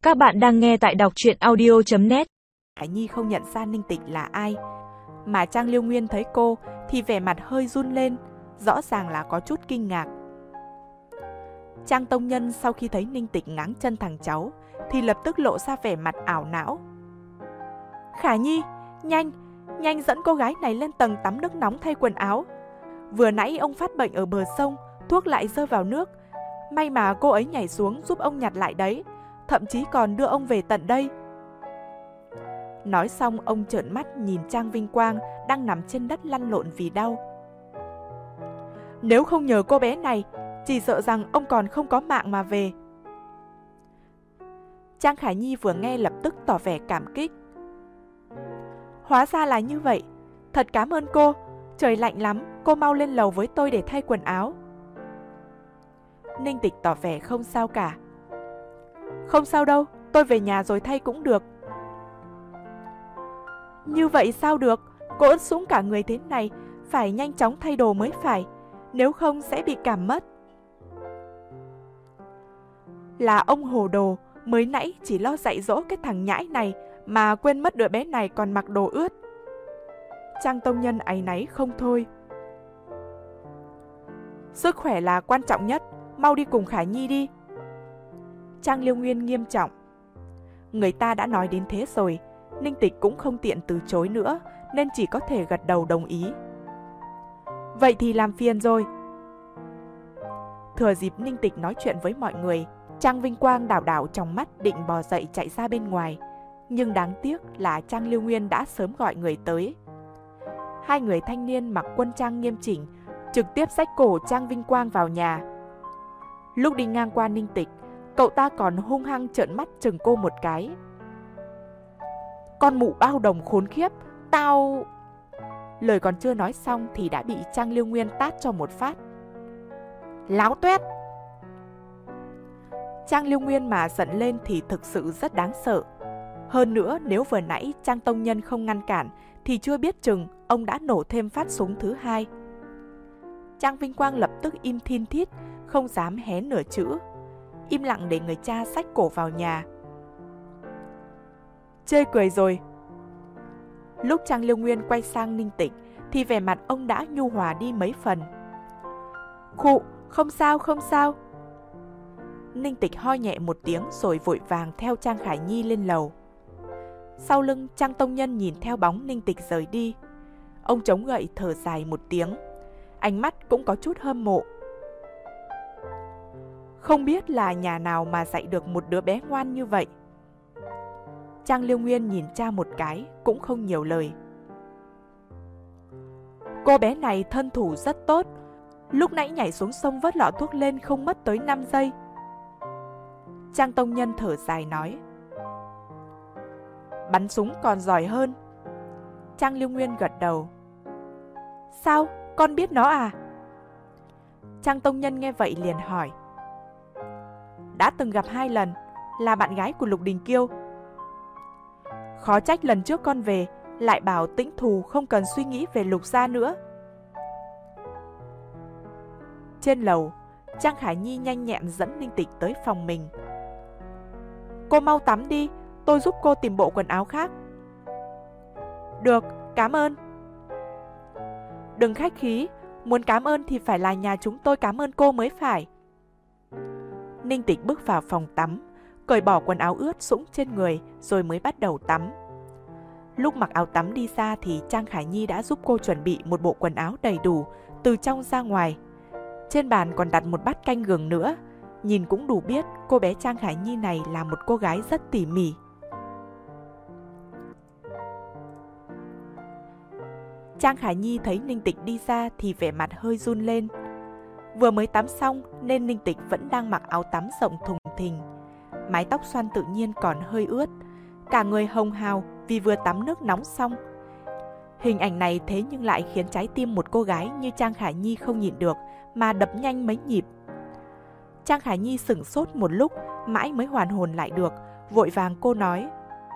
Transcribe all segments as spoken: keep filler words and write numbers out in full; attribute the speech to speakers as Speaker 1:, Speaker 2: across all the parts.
Speaker 1: Các bạn đang nghe tại đọc truyện audio chấm net.
Speaker 2: Khải Nhi không nhận ra Ninh Tịch là ai, mà Trang Liêu Nguyên thấy cô thì vẻ mặt hơi run lên, rõ ràng là có chút kinh ngạc. Trang Tông Nhân sau khi thấy Ninh Tịch ngáng chân thằng cháu thì lập tức lộ ra vẻ mặt ảo não. Khải Nhi, nhanh, nhanh dẫn cô gái này lên tầng tắm nước nóng thay quần áo. Vừa nãy ông phát bệnh ở bờ sông, thuốc lại rơi vào nước. May mà cô ấy nhảy xuống giúp ông nhặt lại đấy, thậm chí còn đưa ông về tận đây. Nói xong ông trợn mắt nhìn Trang Vinh Quang đang nằm trên đất lăn lộn vì đau. Nếu không nhờ cô bé này, chỉ sợ rằng ông còn không có mạng mà về. Trang Khải Nhi vừa nghe lập tức tỏ vẻ cảm kích. Hóa ra là như vậy, thật cảm ơn cô, trời lạnh lắm, cô mau lên lầu với tôi để thay quần áo. Ninh Tịch tỏ vẻ không sao cả. Không sao đâu, tôi về nhà rồi thay cũng được. Như vậy sao được, cô ướt sũng cả người thế này, phải nhanh chóng thay đồ mới phải, nếu không sẽ bị cảm mất. Là ông hồ đồ, mới nãy chỉ lo dạy dỗ cái thằng nhãi này mà quên mất đứa bé này còn mặc đồ ướt. Trang Tông Nhân áy náy không thôi. Sức khỏe là quan trọng nhất, mau đi cùng Khải Nhi đi. Trang Liêu Nguyên nghiêm trọng. Người ta đã nói đến thế rồi, Ninh Tịch cũng không tiện từ chối nữa, nên chỉ có thể gật đầu đồng ý. Vậy thì làm phiền rồi. Thừa dịp Ninh Tịch nói chuyện với mọi người, Trang Vinh Quang đảo đảo trong mắt định bò dậy chạy ra bên ngoài. Nhưng đáng tiếc là Trang Liêu Nguyên đã sớm gọi người tới. Hai người thanh niên mặc quân trang nghiêm chỉnh, trực tiếp xách cổ Trang Vinh Quang vào nhà. Lúc đi ngang qua Ninh Tịch, cậu ta còn hung hăng trợn mắt chừng cô một cái. Con mụ bao đồng khốn khiếp, tao... Lời còn chưa nói xong thì đã bị Trang Liêu Nguyên tát cho một phát. Láo tuét! Trang Liêu Nguyên mà giận lên thì thực sự rất đáng sợ. Hơn nữa nếu vừa nãy Trang Tông Nhân không ngăn cản thì chưa biết chừng ông đã nổ thêm phát súng thứ hai. Trang Vinh Quang lập tức im thin thít, không dám hé nửa chữ, im lặng để người cha xách cổ vào nhà. Chê cười rồi. Lúc Trang Liêu Nguyên quay sang Ninh Tịch thì vẻ mặt ông đã nhu hòa đi mấy phần. Khụ, không sao, không sao. Ninh Tịch ho nhẹ một tiếng rồi vội vàng theo Trang Khải Nhi lên lầu. Sau lưng Trang Tông Nhân nhìn theo bóng Ninh Tịch rời đi. Ông chống gậy thở dài một tiếng, ánh mắt cũng có chút hâm mộ. Không biết là nhà nào mà dạy được một đứa bé ngoan như vậy. Trang Liêu Nguyên nhìn cha một cái, cũng không nhiều lời. Cô bé này thân thủ rất tốt, lúc nãy nhảy xuống sông vớt lọ thuốc lên không mất tới năm giây. Trang Tông Nhân thở dài nói. Bắn súng còn giỏi hơn. Trang Liêu Nguyên gật đầu. Sao, con biết nó à? Trang Tông Nhân nghe vậy liền hỏi. Đã từng gặp hai lần, là bạn gái của Lục Đình Kiêu. Khó trách lần trước con về lại bảo tĩnh thù không cần suy nghĩ về Lục gia nữa. Trên lầu, Trang Khải Nhi nhanh nhẹn dẫn Ninh Tịch tới phòng mình. Cô mau tắm đi, tôi giúp cô tìm bộ quần áo khác. Được, cảm ơn. Đừng khách khí, muốn cảm ơn thì phải là nhà chúng tôi cảm ơn cô mới phải. Ninh Tịch bước vào phòng tắm, cởi bỏ quần áo ướt sũng trên người rồi mới bắt đầu tắm. Lúc mặc áo tắm đi ra thì Trang Khải Nhi đã giúp cô chuẩn bị một bộ quần áo đầy đủ từ trong ra ngoài. Trên bàn còn đặt một bát canh gừng nữa, nhìn cũng đủ biết cô bé Trang Khải Nhi này là một cô gái rất tỉ mỉ. Trang Khải Nhi thấy Ninh Tịch đi ra thì vẻ mặt hơi run lên. Vừa mới tắm xong nên Ninh Tịch vẫn đang mặc áo tắm rộng thùng thình. Mái tóc xoăn tự nhiên còn hơi ướt, cả người hồng hào vì vừa tắm nước nóng xong. Hình ảnh này thế nhưng lại khiến trái tim một cô gái như Trang Khải Nhi không nhịn được mà đập nhanh mấy nhịp. Trang Khải Nhi sửng sốt một lúc, mãi mới hoàn hồn lại được, vội vàng cô nói.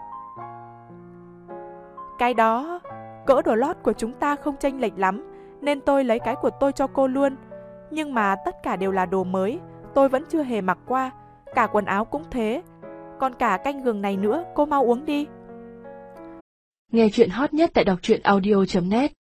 Speaker 2: Cái đó, cỡ đồ lót của chúng ta không chênh lệch lắm, nên tôi lấy cái của tôi cho cô luôn. Nhưng mà tất cả đều là đồ mới, tôi vẫn chưa hề mặc qua, cả quần áo cũng thế. còn cả canh gừng này nữa, cô mau uống đi.
Speaker 3: Nghe chuyện hot nhất tại đọc truyện audio chấm net.